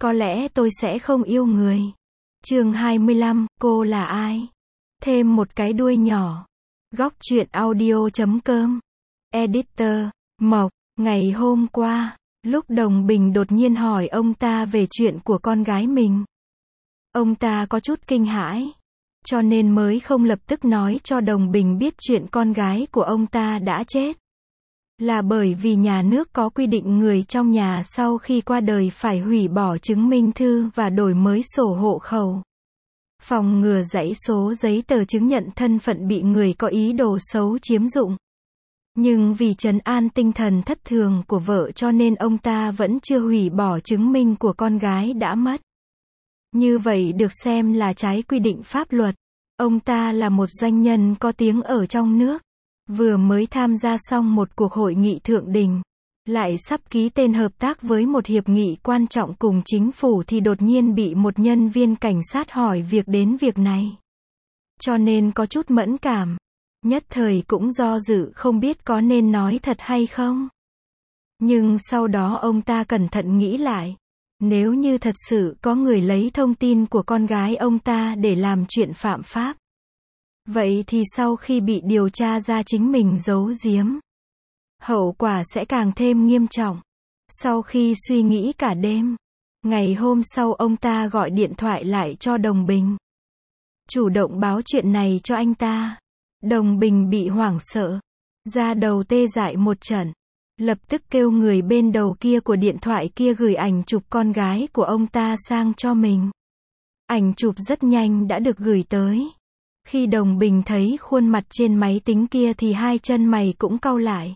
có lẽ tôi sẽ không yêu người. Chương 25, cô là ai? Thêm một cái đuôi nhỏ. Góc truyện audio.com. Editor, Mộc. Ngày hôm qua, lúc Đồng Bình đột nhiên hỏi ông ta về chuyện của con gái mình, ông ta có chút kinh hãi, cho nên mới không lập tức nói cho Đồng Bình biết chuyện con gái của ông ta đã chết. Là bởi vì nhà nước có quy định người trong nhà sau khi qua đời phải hủy bỏ chứng minh thư và đổi mới sổ hộ khẩu, phòng ngừa dãy số giấy tờ chứng nhận thân phận bị người có ý đồ xấu chiếm dụng. Nhưng vì trấn an tinh thần thất thường của vợ cho nên ông ta vẫn chưa hủy bỏ chứng minh của con gái đã mất. Như vậy được xem là trái quy định pháp luật. Ông ta là một doanh nhân có tiếng ở trong nước, vừa mới tham gia xong một cuộc hội nghị thượng đỉnh, lại sắp ký tên hợp tác với một hiệp nghị quan trọng cùng chính phủ thì đột nhiên bị một nhân viên cảnh sát hỏi đến việc này. Cho nên có chút mẫn cảm. Nhất thời cũng do dự không biết có nên nói thật hay không. Nhưng sau đó ông ta cẩn thận nghĩ lại. Nếu như thật sự có người lấy thông tin của con gái ông ta để làm chuyện phạm pháp, vậy thì sau khi bị điều tra ra chính mình giấu giếm, hậu quả sẽ càng thêm nghiêm trọng. Sau khi suy nghĩ cả đêm, ngày hôm sau ông ta gọi điện thoại lại cho Đồng Bình, chủ động báo chuyện này cho anh ta. Đồng Bình bị hoảng sợ, da đầu tê dại một trận, lập tức kêu người bên đầu kia của điện thoại kia gửi ảnh chụp con gái của ông ta sang cho mình. Ảnh chụp rất nhanh đã được gửi tới. Khi Đồng Bình thấy khuôn mặt trên máy tính kia thì hai chân mày cũng cau lại.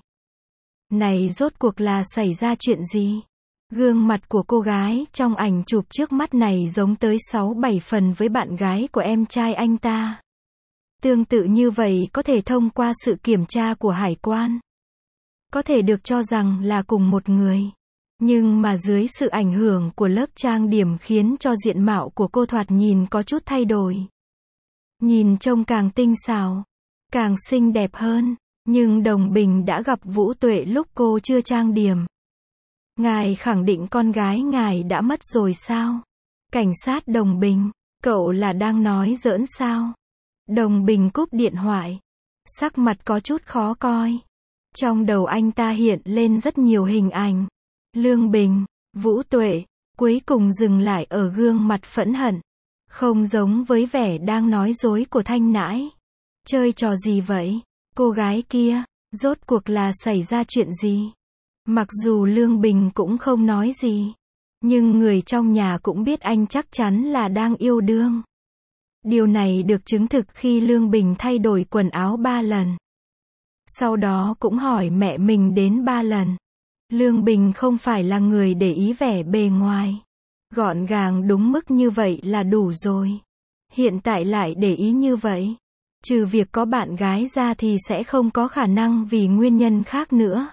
Này rốt cuộc là xảy ra chuyện gì? Gương mặt của cô gái trong ảnh chụp trước mắt này giống tới 6-7 phần với bạn gái của em trai anh ta. Tương tự như vậy có thể thông qua sự kiểm tra của hải quan, có thể được cho rằng là cùng một người. Nhưng mà dưới sự ảnh hưởng của lớp trang điểm khiến cho diện mạo của cô thoạt nhìn có chút thay đổi. Nhìn trông càng tinh xảo, càng xinh đẹp hơn. Nhưng Đồng Bình đã gặp Vũ Tuệ lúc cô chưa trang điểm. Ngài khẳng định con gái ngài đã mất rồi sao? Cảnh sát Đồng Bình, cậu là đang nói giỡn sao? Đồng Bình cúp điện thoại, sắc mặt có chút khó coi. Trong đầu anh ta hiện lên rất nhiều hình ảnh. Lương Bình, Vũ Tuệ, cuối cùng dừng lại ở gương mặt phẫn hận. Không giống với vẻ đang nói dối của Thanh Nãi. Chơi trò gì vậy? Cô gái kia, rốt cuộc là xảy ra chuyện gì? Mặc dù Lương Bình cũng không nói gì, nhưng người trong nhà cũng biết anh chắc chắn là đang yêu đương. Điều này được chứng thực khi Lương Bình thay đổi quần áo 3 lần. Sau đó cũng hỏi mẹ mình đến 3 lần. Lương Bình không phải là người để ý vẻ bề ngoài. Gọn gàng đúng mức như vậy là đủ rồi. Hiện tại lại để ý như vậy. Trừ việc có bạn gái ra thì sẽ không có khả năng vì nguyên nhân khác nữa.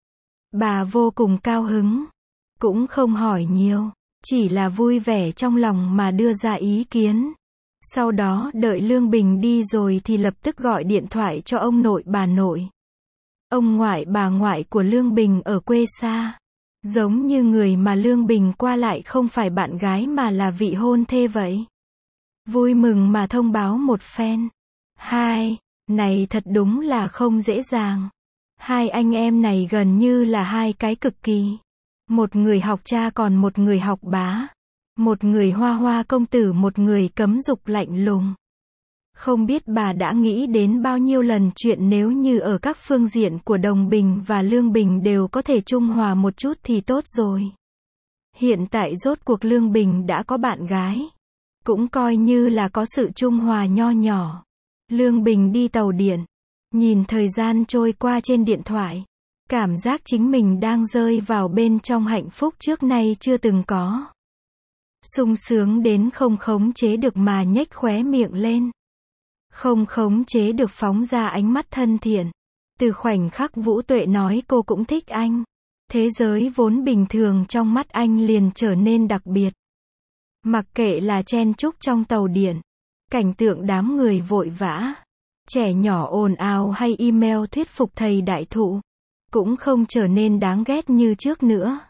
Bà vô cùng cao hứng. Cũng không hỏi nhiều. Chỉ là vui vẻ trong lòng mà đưa ra ý kiến. Sau đó đợi Lương Bình đi rồi thì lập tức gọi điện thoại cho ông nội bà nội. Ông ngoại bà ngoại của Lương Bình ở quê xa. Giống như người mà Lương Bình qua lại không phải bạn gái mà là vị hôn thê vậy. Vui mừng mà thông báo một phen. Này thật đúng là không dễ dàng. Hai anh em này gần như là hai cái cực kỳ. Một người học cha còn một người học bá. Một người hoa hoa công tử, một người cấm dục lạnh lùng. Không biết bà đã nghĩ đến bao nhiêu lần chuyện nếu như ở các phương diện của Đồng Bình và Lương Bình đều có thể trung hòa một chút thì tốt rồi. Hiện tại rốt cuộc Lương Bình đã có bạn gái. Cũng coi như là có sự trung hòa nho nhỏ. Lương Bình đi tàu điện. Nhìn thời gian trôi qua trên điện thoại. Cảm giác chính mình đang rơi vào bên trong hạnh phúc trước nay chưa từng có. Sung sướng đến không khống chế được mà nhếch khóe miệng lên. Không khống chế được phóng ra ánh mắt thân thiện. Từ khoảnh khắc Vũ Tuệ nói cô cũng thích anh, thế giới vốn bình thường trong mắt anh liền trở nên đặc biệt. Mặc kệ là chen chúc trong tàu điện, cảnh tượng đám người vội vã, trẻ nhỏ ồn ào hay email thuyết phục thầy đại thụ, cũng không trở nên đáng ghét như trước nữa.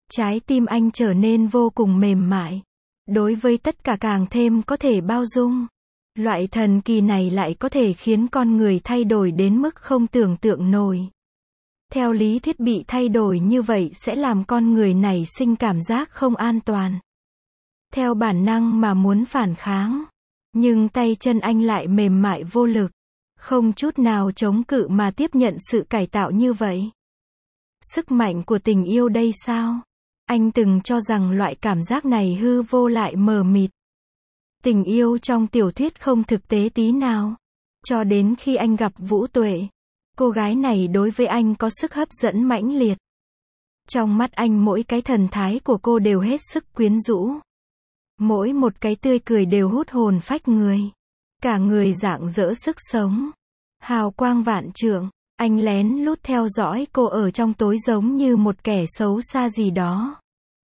Trái tim anh trở nên vô cùng mềm mại. Đối với tất cả càng thêm có thể bao dung. Loại thần kỳ này lại có thể khiến con người thay đổi đến mức không tưởng tượng nổi. Theo lý thuyết bị thay đổi như vậy sẽ làm con người nảy sinh cảm giác không an toàn. Theo bản năng mà muốn phản kháng. Nhưng tay chân anh lại mềm mại vô lực. Không chút nào chống cự mà tiếp nhận sự cải tạo như vậy. Sức mạnh của tình yêu đây sao? Anh từng cho rằng loại cảm giác này hư vô lại mờ mịt. Tình yêu trong tiểu thuyết không thực tế tí nào. Cho đến khi anh gặp Vũ Tuệ. Cô gái này đối với anh có sức hấp dẫn mãnh liệt. Trong mắt anh mỗi cái thần thái của cô đều hết sức quyến rũ. Mỗi một cái tươi cười đều hút hồn phách người. Cả người rạng rỡ sức sống. Hào quang vạn trượng. Anh lén lút theo dõi cô ở trong tối giống như một kẻ xấu xa gì đó.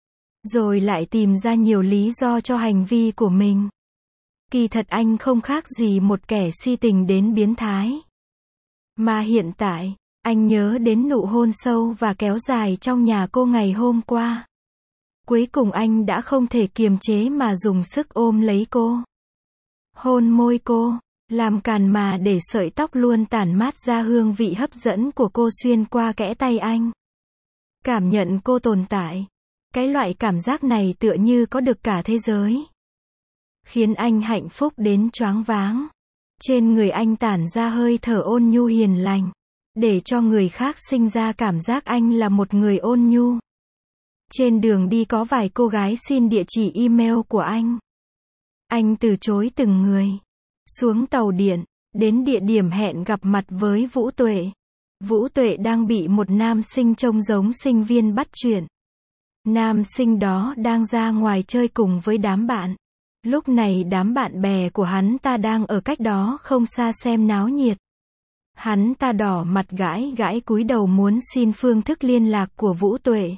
Rồi lại tìm ra nhiều lý do cho hành vi của mình. Kỳ thật anh không khác gì một kẻ si tình đến biến thái. Mà hiện tại, anh nhớ đến nụ hôn sâu và kéo dài trong nhà cô ngày hôm qua. Cuối cùng anh đã không thể kiềm chế mà dùng sức ôm lấy cô. Hôn môi cô, làm càn mà để sợi tóc luôn tản mát ra hương vị hấp dẫn của cô xuyên qua kẽ tay anh. Cảm nhận cô tồn tại. Cái loại cảm giác này tựa như có được cả thế giới. Khiến anh hạnh phúc đến choáng váng. Trên người anh tản ra hơi thở ôn nhu hiền lành. Để cho người khác sinh ra cảm giác anh là một người ôn nhu. Trên đường đi có vài cô gái xin địa chỉ email của anh. Anh từ chối từng người. Xuống tàu điện, đến địa điểm hẹn gặp mặt với Vũ Tuệ. Vũ Tuệ đang bị một nam sinh trông giống sinh viên bắt chuyện. Nam sinh đó đang ra ngoài chơi cùng với đám bạn. Lúc này đám bạn bè của hắn ta đang ở cách đó không xa xem náo nhiệt. Hắn ta đỏ mặt gãi gãi cúi đầu muốn xin phương thức liên lạc của Vũ Tuệ.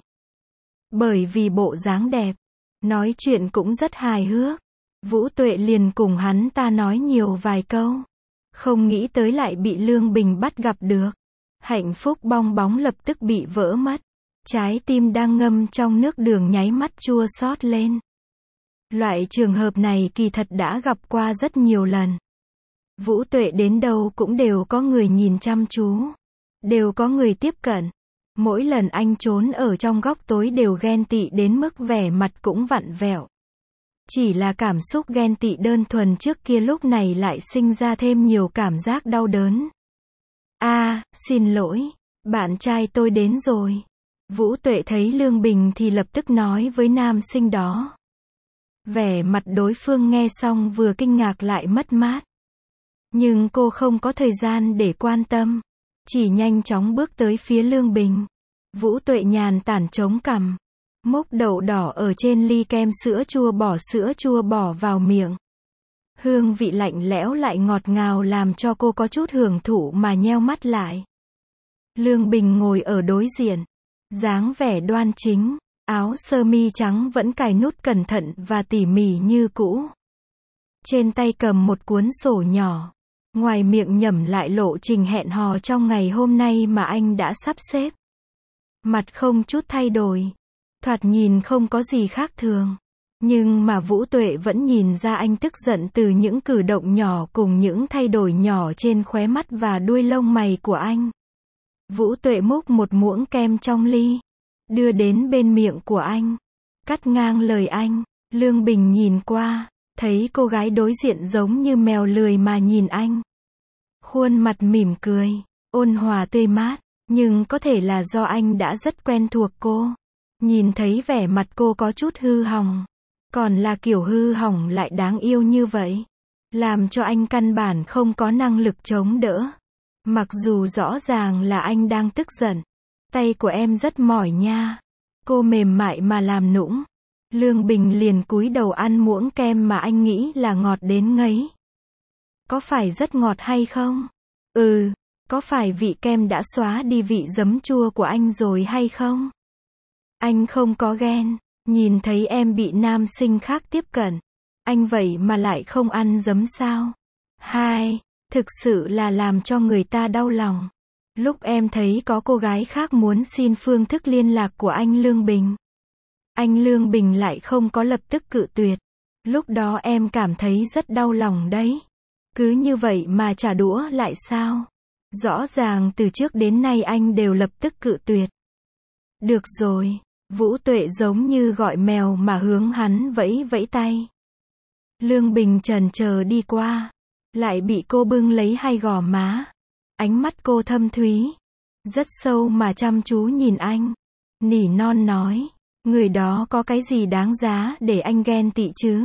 Bởi vì bộ dáng đẹp, nói chuyện cũng rất hài hước. Vũ Tuệ liền cùng hắn ta nói nhiều vài câu. Không nghĩ tới lại bị Lương Bình bắt gặp được. Hạnh phúc bong bóng lập tức bị vỡ mất. Trái tim đang ngâm trong nước đường nháy mắt chua xót lên. Loại trường hợp này kỳ thật đã gặp qua rất nhiều lần. Vũ Tuệ đến đâu cũng đều có người nhìn chăm chú. Đều có người tiếp cận. Mỗi lần anh trốn ở trong góc tối đều ghen tị đến mức vẻ mặt cũng vặn vẹo. Chỉ là cảm xúc ghen tị đơn thuần trước kia lúc này lại sinh ra thêm nhiều cảm giác đau đớn. Xin lỗi, bạn trai tôi đến rồi. Vũ Tuệ thấy Lương Bình thì lập tức nói với nam sinh đó. Vẻ mặt đối phương nghe xong vừa kinh ngạc lại mất mát. Nhưng cô không có thời gian để quan tâm. Chỉ nhanh chóng bước tới phía Lương Bình. Vũ Tuệ nhàn tản chống cằm. Múc đậu đỏ ở trên ly kem sữa chua bỏ vào miệng. Hương vị lạnh lẽo lại ngọt ngào làm cho cô có chút hưởng thụ mà nheo mắt lại. Lương Bình ngồi ở đối diện. Dáng vẻ đoan chính. Áo sơ mi trắng vẫn cài nút cẩn thận và tỉ mỉ như cũ. Trên tay cầm một cuốn sổ nhỏ. Ngoài miệng nhẩm lại lộ trình hẹn hò trong ngày hôm nay mà anh đã sắp xếp. Mặt không chút thay đổi. Thoạt nhìn không có gì khác thường. Nhưng mà Vũ Tuệ vẫn nhìn ra anh tức giận từ những cử động nhỏ cùng những thay đổi nhỏ trên khóe mắt và đuôi lông mày của anh. Vũ Tuệ múc một muỗng kem trong ly. Đưa đến bên miệng của anh. Cắt ngang lời anh. Lương Bình nhìn qua. Thấy cô gái đối diện giống như mèo lười mà nhìn anh. Khuôn mặt mỉm cười. Ôn hòa tươi mát. Nhưng có thể là do anh đã rất quen thuộc cô. Nhìn thấy vẻ mặt cô có chút hư hỏng. Còn là kiểu hư hỏng lại đáng yêu như vậy. Làm cho anh căn bản không có năng lực chống đỡ. Mặc dù rõ ràng là anh đang tức giận. Tay của em rất mỏi nha. Cô mềm mại mà làm nũng. Lương Bình liền cúi đầu ăn muỗng kem mà anh nghĩ là ngọt đến ngấy. Có phải rất ngọt hay không? Có phải vị kem đã xóa đi vị giấm chua của anh rồi hay không? Anh không có ghen. Nhìn thấy em bị nam sinh khác tiếp cận. Anh vậy mà lại không ăn giấm sao? Thực sự là làm cho người ta đau lòng. Lúc em thấy có cô gái khác muốn xin phương thức liên lạc của anh Lương Bình. Anh Lương Bình lại không có lập tức cự tuyệt. Lúc đó em cảm thấy rất đau lòng đấy. Cứ như vậy mà trả đũa lại sao? Rõ ràng từ trước đến nay anh đều lập tức cự tuyệt. Được rồi, Vũ Tuệ giống như gọi mèo mà hướng hắn vẫy vẫy tay. Lương Bình chần chờ đi qua, lại bị cô bưng lấy hai gò má. Ánh mắt cô thâm thúy, rất sâu mà chăm chú nhìn anh. Nỉ non nói, người đó có cái gì đáng giá để anh ghen tị chứ?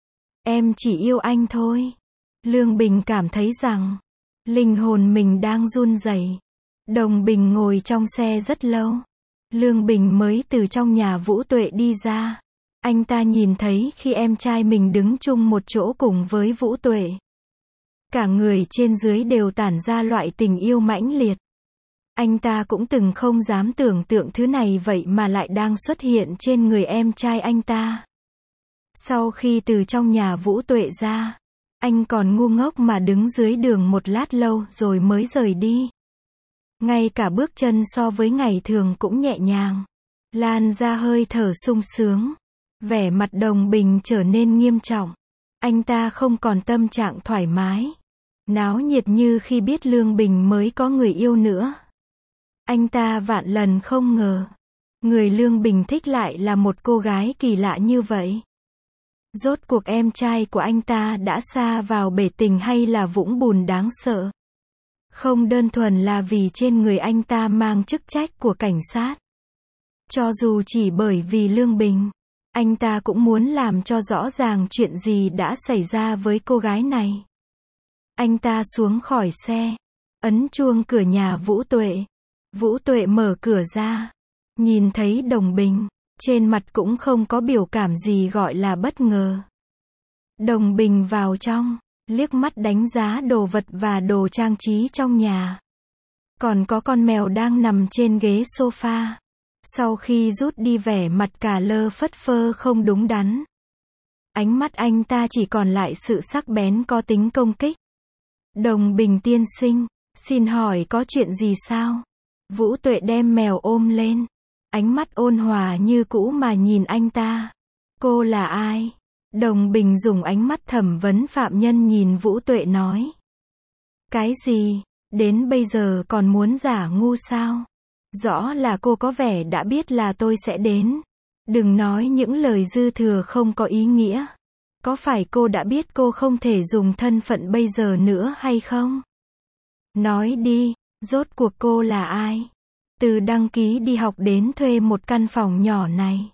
Em chỉ yêu anh thôi. Lương Bình cảm thấy rằng, linh hồn mình đang run rẩy. Đồng Bình ngồi trong xe rất lâu. Lương Bình mới từ trong nhà Vũ Tuệ đi ra. Anh ta nhìn thấy khi em trai mình đứng chung một chỗ cùng với Vũ Tuệ. Cả người trên dưới đều tản ra loại tình yêu mãnh liệt. Anh ta cũng từng không dám tưởng tượng thứ này vậy mà lại đang xuất hiện trên người em trai anh ta. Sau khi từ trong nhà Vũ Tuệ ra, anh còn ngu ngốc mà đứng dưới đường một lát lâu rồi mới rời đi. Ngay cả bước chân so với ngày thường cũng nhẹ nhàng, lan ra hơi thở sung sướng. Vẻ mặt Đồng Bình trở nên nghiêm trọng. Anh ta không còn tâm trạng thoải mái, náo nhiệt như khi biết Lương Bình mới có người yêu nữa. Anh ta vạn lần không ngờ, người Lương Bình thích lại là một cô gái kỳ lạ như vậy. Rốt cuộc em trai của anh ta đã sa vào bể tình hay là vũng bùn đáng sợ? Không đơn thuần là vì trên người anh ta mang chức trách của cảnh sát. Cho dù chỉ bởi vì Lương Bình, anh ta cũng muốn làm cho rõ ràng chuyện gì đã xảy ra với cô gái này. Anh ta xuống khỏi xe, ấn chuông cửa nhà Vũ Tuệ. Vũ Tuệ mở cửa ra, nhìn thấy Đồng Bình, trên mặt cũng không có biểu cảm gì gọi là bất ngờ. Đồng Bình vào trong, liếc mắt đánh giá đồ vật và đồ trang trí trong nhà. Còn có con mèo đang nằm trên ghế sofa. Sau khi rút đi vẻ mặt cả lơ phất phơ không đúng đắn, ánh mắt anh ta chỉ còn lại sự sắc bén có tính công kích. Đồng Bình tiên sinh, xin hỏi có chuyện gì sao? Vũ Tuệ đem mèo ôm lên, ánh mắt ôn hòa như cũ mà nhìn anh ta. Cô là ai? Đồng Bình dùng ánh mắt thẩm vấn phạm nhân nhìn Vũ Tuệ nói. Cái gì? Đến bây giờ còn muốn giả ngu sao? Rõ là cô có vẻ đã biết là tôi sẽ đến. Đừng nói những lời dư thừa không có ý nghĩa. Có phải cô đã biết cô không thể dùng thân phận bây giờ nữa hay không? Nói đi, rốt cuộc cô là ai? Từ đăng ký đi học đến thuê một căn phòng nhỏ này,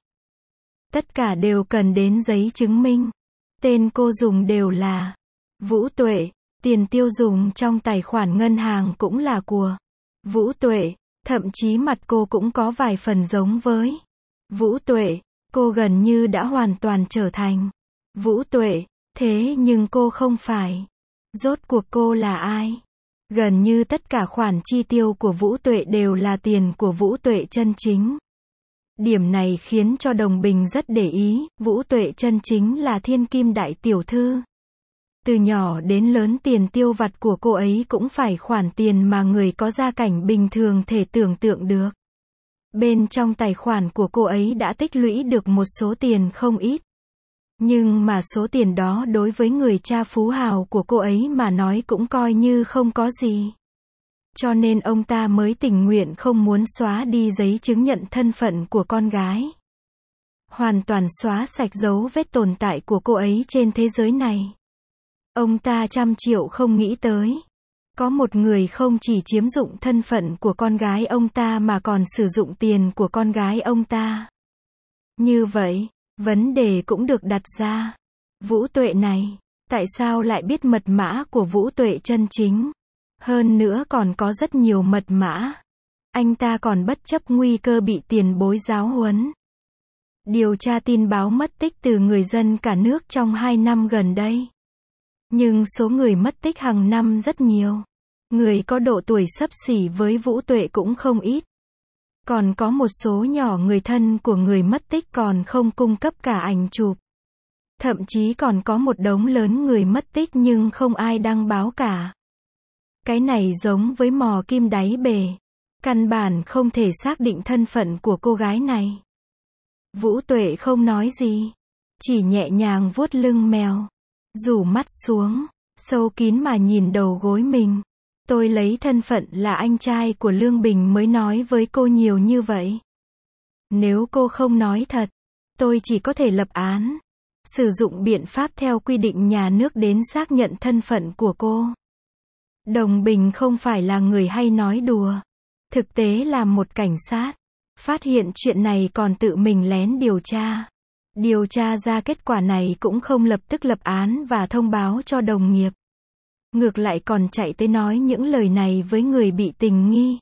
tất cả đều cần đến giấy chứng minh. Tên cô dùng đều là Vũ Tuệ, tiền tiêu dùng trong tài khoản ngân hàng cũng là của Vũ Tuệ, thậm chí mặt cô cũng có vài phần giống với Vũ Tuệ. Cô gần như đã hoàn toàn trở thành Vũ Tuệ, thế nhưng cô không phải. Rốt cuộc cô là ai? Gần như tất cả khoản chi tiêu của Vũ Tuệ đều là tiền của Vũ Tuệ chân chính. Điểm này khiến cho Đồng Bình rất để ý. Vũ Tuệ chân chính là thiên kim đại tiểu thư. Từ nhỏ đến lớn tiền tiêu vặt của cô ấy cũng phải khoản tiền mà người có gia cảnh bình thường thể tưởng tượng được. Bên trong tài khoản của cô ấy đã tích lũy được một số tiền không ít. Nhưng mà số tiền đó đối với người cha phú hào của cô ấy mà nói cũng coi như không có gì. Cho nên ông ta mới tình nguyện không muốn xóa đi giấy chứng nhận thân phận của con gái. Hoàn toàn xóa sạch dấu vết tồn tại của cô ấy trên thế giới này. Ông ta 100 triệu không nghĩ tới. Có một người không chỉ chiếm dụng thân phận của con gái ông ta mà còn sử dụng tiền của con gái ông ta. Như vậy, vấn đề cũng được đặt ra. Vũ Tuệ này, tại sao lại biết mật mã của Vũ Tuệ chân chính? Hơn nữa còn có rất nhiều mật mã. Anh ta còn bất chấp nguy cơ bị tiền bối giáo huấn. Điều tra tin báo mất tích từ người dân cả nước trong 2 năm gần đây. Nhưng số người mất tích hàng năm rất nhiều. Người có độ tuổi xấp xỉ với Vũ Tuệ cũng không ít. Còn có một số nhỏ người thân của người mất tích còn không cung cấp cả ảnh chụp. Thậm chí còn có một đống lớn người mất tích nhưng không ai đăng báo cả. Cái này giống với mò kim đáy bể. Căn bản không thể xác định thân phận của cô gái này. Vũ Tuệ không nói gì, chỉ nhẹ nhàng vuốt lưng mèo, rủ mắt xuống, sâu kín mà nhìn đầu gối mình. Tôi lấy thân phận là anh trai của Lương Bình mới nói với cô nhiều như vậy. Nếu cô không nói thật, tôi chỉ có thể lập án, sử dụng biện pháp theo quy định nhà nước đến xác nhận thân phận của cô. Đồng Bình không phải là người hay nói đùa. Thực tế là một cảnh sát. Phát hiện chuyện này còn tự mình lén điều tra. Điều tra ra kết quả này cũng không lập tức lập án và thông báo cho đồng nghiệp. Ngược lại còn chạy tới nói những lời này với người bị tình nghi.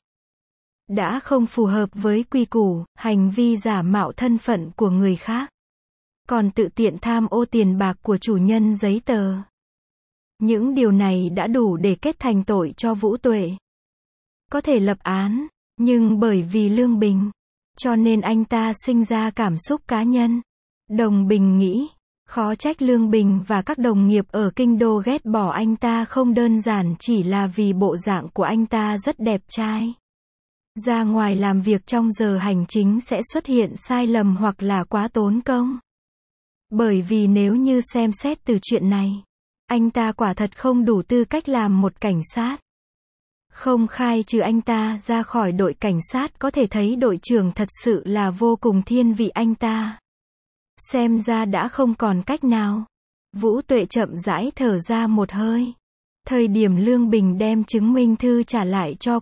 Đã không phù hợp với quy củ, hành vi giả mạo thân phận của người khác. Còn tự tiện tham ô tiền bạc của chủ nhân giấy tờ. Những điều này đã đủ để kết thành tội cho Vũ Tuệ. Có thể lập án, nhưng bởi vì Lương Bình, cho nên anh ta sinh ra cảm xúc cá nhân. Đồng Bình nghĩ, khó trách Lương Bình và các đồng nghiệp ở kinh đô ghét bỏ anh ta không đơn giản chỉ là vì bộ dạng của anh ta rất đẹp trai. Ra ngoài làm việc trong giờ hành chính sẽ xuất hiện sai lầm hoặc là quá tốn công. Bởi vì nếu như xem xét từ chuyện này, anh ta quả thật không đủ tư cách làm một cảnh sát. Không khai trừ anh ta ra khỏi đội cảnh sát có thể thấy đội trưởng thật sự là vô cùng thiên vị anh ta. Xem ra đã không còn cách nào. Vũ Tuệ chậm rãi thở ra một hơi. Thời điểm Lương Bình đem chứng minh thư trả lại cho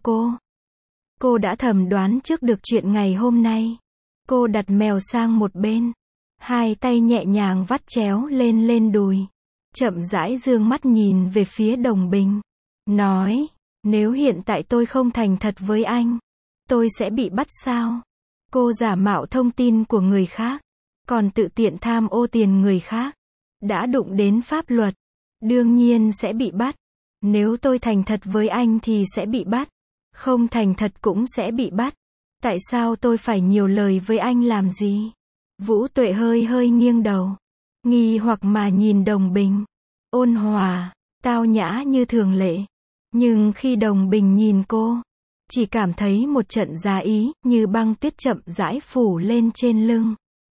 cô đã thầm đoán trước được chuyện ngày hôm nay. Cô đặt mèo sang một bên. Hai tay nhẹ nhàng vắt chéo lên đùi. Chậm rãi dương mắt nhìn về phía Đồng Bình. Nói, nếu hiện tại tôi không thành thật với anh, tôi sẽ bị bắt sao? Cô giả mạo thông tin của người khác, còn tự tiện tham ô tiền người khác. Đã đụng đến pháp luật, đương nhiên sẽ bị bắt. Nếu tôi thành thật với anh thì sẽ bị bắt. Không thành thật cũng sẽ bị bắt. Tại sao tôi phải nhiều lời với anh làm gì? Vũ Tuệ hơi nghiêng đầu, nghi hoặc mà nhìn Đồng Bình. Ôn hòa, tao nhã như thường lệ. Nhưng khi Đồng Bình nhìn cô, chỉ cảm thấy một trận giá ý, như băng tuyết chậm rãi phủ lên trên lưng.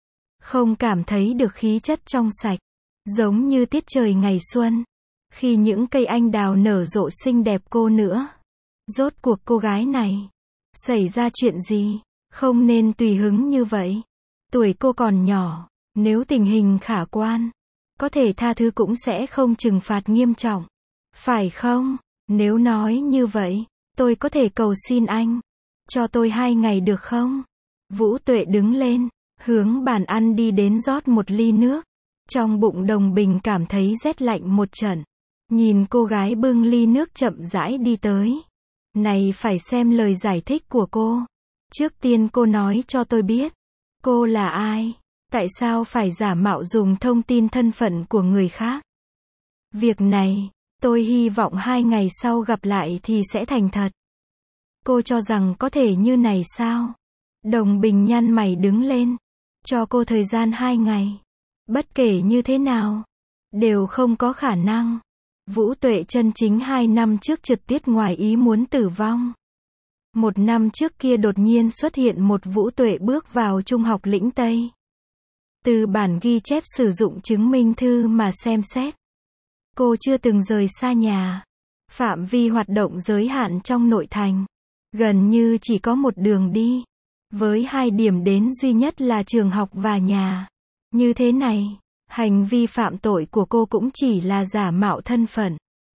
Không cảm thấy được khí chất trong sạch, giống như tiết trời ngày xuân, khi những cây anh đào nở rộ xinh đẹp cô nữa. Rốt cuộc cô gái này, xảy ra chuyện gì, không nên tùy hứng như vậy. Tuổi cô còn nhỏ, nếu tình hình khả quan, có thể tha thứ cũng sẽ không trừng phạt nghiêm trọng. Phải không? Nếu nói như vậy, tôi có thể cầu xin anh, cho tôi 2 ngày được không? Vũ Tuệ đứng lên, hướng bàn ăn đi đến rót một ly nước. Trong bụng Đồng Bình cảm thấy rét lạnh một trận. Nhìn cô gái bưng ly nước chậm rãi đi tới. Này phải xem lời giải thích của cô. Trước tiên cô nói cho tôi biết, cô là ai? Tại sao phải giả mạo dùng thông tin thân phận của người khác? Việc này, tôi hy vọng 2 ngày sau gặp lại thì sẽ thành thật. Cô cho rằng có thể như này sao? Đồng Bình nhăn mày đứng lên. Cho cô thời gian 2 ngày. Bất kể như thế nào, đều không có khả năng. Vũ Tuệ chân chính 2 năm trước trượt tiết ngoài ý muốn tử vong. 1 năm trước kia đột nhiên xuất hiện một Vũ Tuệ bước vào trung học lĩnh Tây. Từ bản ghi chép sử dụng chứng minh thư mà xem xét, cô chưa từng rời xa nhà. Phạm vi hoạt động giới hạn trong nội thành. Gần như chỉ có một đường đi. Với 2 điểm đến duy nhất là trường học và nhà. Như thế này, hành vi phạm tội của cô cũng chỉ là giả mạo thân phận.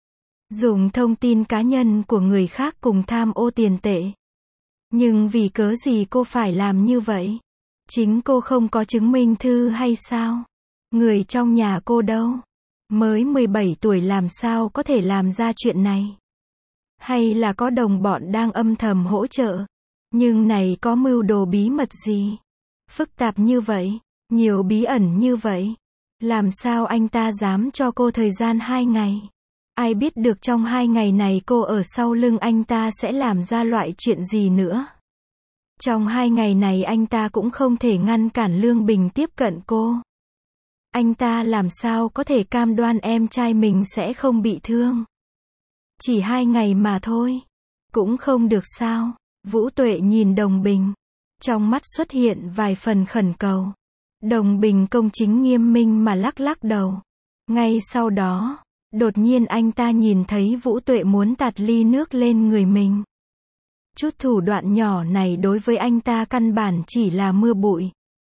Dùng thông tin cá nhân của người khác cùng tham ô tiền tệ. Nhưng vì cớ gì cô phải làm như vậy? Chính cô không có chứng minh thư hay sao? Người trong nhà cô đâu? Mới 17 tuổi làm sao có thể làm ra chuyện này? Hay là có đồng bọn đang âm thầm hỗ trợ? Nhưng này có mưu đồ bí mật gì? Phức tạp như vậy, nhiều bí ẩn như vậy. Làm sao anh ta dám cho cô thời gian 2 ngày? Ai biết được trong 2 ngày này cô ở sau lưng anh ta sẽ làm ra loại chuyện gì nữa? Trong 2 ngày này anh ta cũng không thể ngăn cản Lương Bình tiếp cận cô. Anh ta làm sao có thể cam đoan em trai mình sẽ không bị thương? Chỉ 2 ngày mà thôi. Cũng không được sao? Vũ Tuệ nhìn Đồng Bình. Trong mắt xuất hiện vài phần khẩn cầu. Đồng Bình công chính nghiêm minh mà lắc lắc đầu. Ngay sau đó, đột nhiên anh ta nhìn thấy Vũ Tuệ muốn tạt ly nước lên người mình. Chút thủ đoạn nhỏ này đối với anh ta căn bản chỉ là mưa bụi.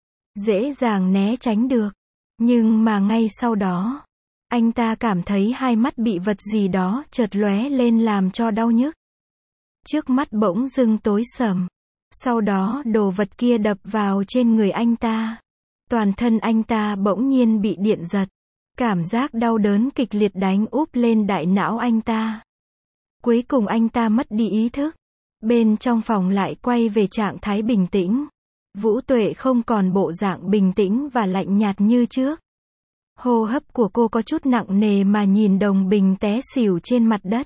Dễ dàng né tránh được. Nhưng mà ngay sau đó, anh ta cảm thấy hai mắt bị vật gì đó chợt lóe lên làm cho đau nhức. Trước mắt bỗng dưng tối sầm. Sau đó đồ vật kia đập vào trên người anh ta. Toàn thân anh ta bỗng nhiên bị điện giật. Cảm giác đau đớn kịch liệt đánh úp lên đại não anh ta. Cuối cùng anh ta mất đi ý thức. Bên trong phòng lại quay về trạng thái bình tĩnh. Vũ Tuệ không còn bộ dạng bình tĩnh và lạnh nhạt như trước. Hô hấp của cô có chút nặng nề mà nhìn Đồng Bình té xỉu trên mặt đất.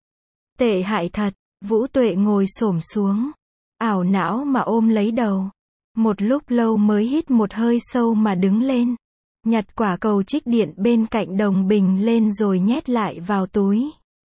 Tệ hại thật, Vũ Tuệ ngồi xổm xuống. Ảo não mà ôm lấy đầu. Một lúc lâu mới hít một hơi sâu mà đứng lên. Nhặt quả cầu trích điện bên cạnh Đồng Bình lên rồi nhét lại vào túi.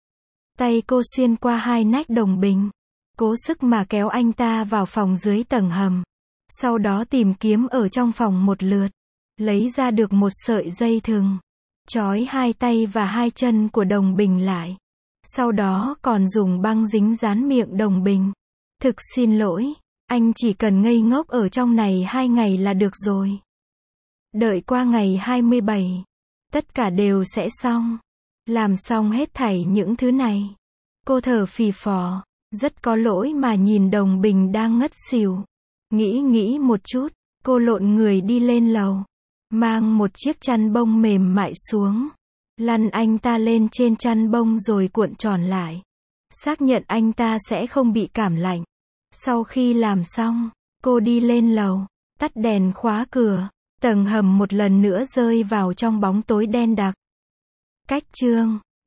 Tay cô xuyên qua hai nách Đồng Bình. Cố sức mà kéo anh ta vào phòng dưới tầng hầm. Sau đó tìm kiếm ở trong phòng một lượt. Lấy ra được một sợi dây thừng. Trói hai tay và hai chân của Đồng Bình lại. Sau đó còn dùng băng dính dán miệng Đồng Bình. Thực xin lỗi, anh chỉ cần ngây ngốc ở trong này 2 ngày là được rồi. Đợi qua ngày 27, tất cả đều sẽ xong. Làm xong hết thảy những thứ này. Cô thở phì phò, rất có lỗi mà nhìn Đồng Bình đang ngất xỉu. Nghĩ một chút, cô lộn người đi lên lầu. Mang một chiếc chăn bông mềm mại xuống. Lăn anh ta lên trên chăn bông rồi cuộn tròn lại. Xác nhận anh ta sẽ không bị cảm lạnh. Sau khi làm xong, cô đi lên lầu, tắt đèn khóa cửa. Tầng hầm một lần nữa rơi vào trong bóng tối đen đặc. Cách chương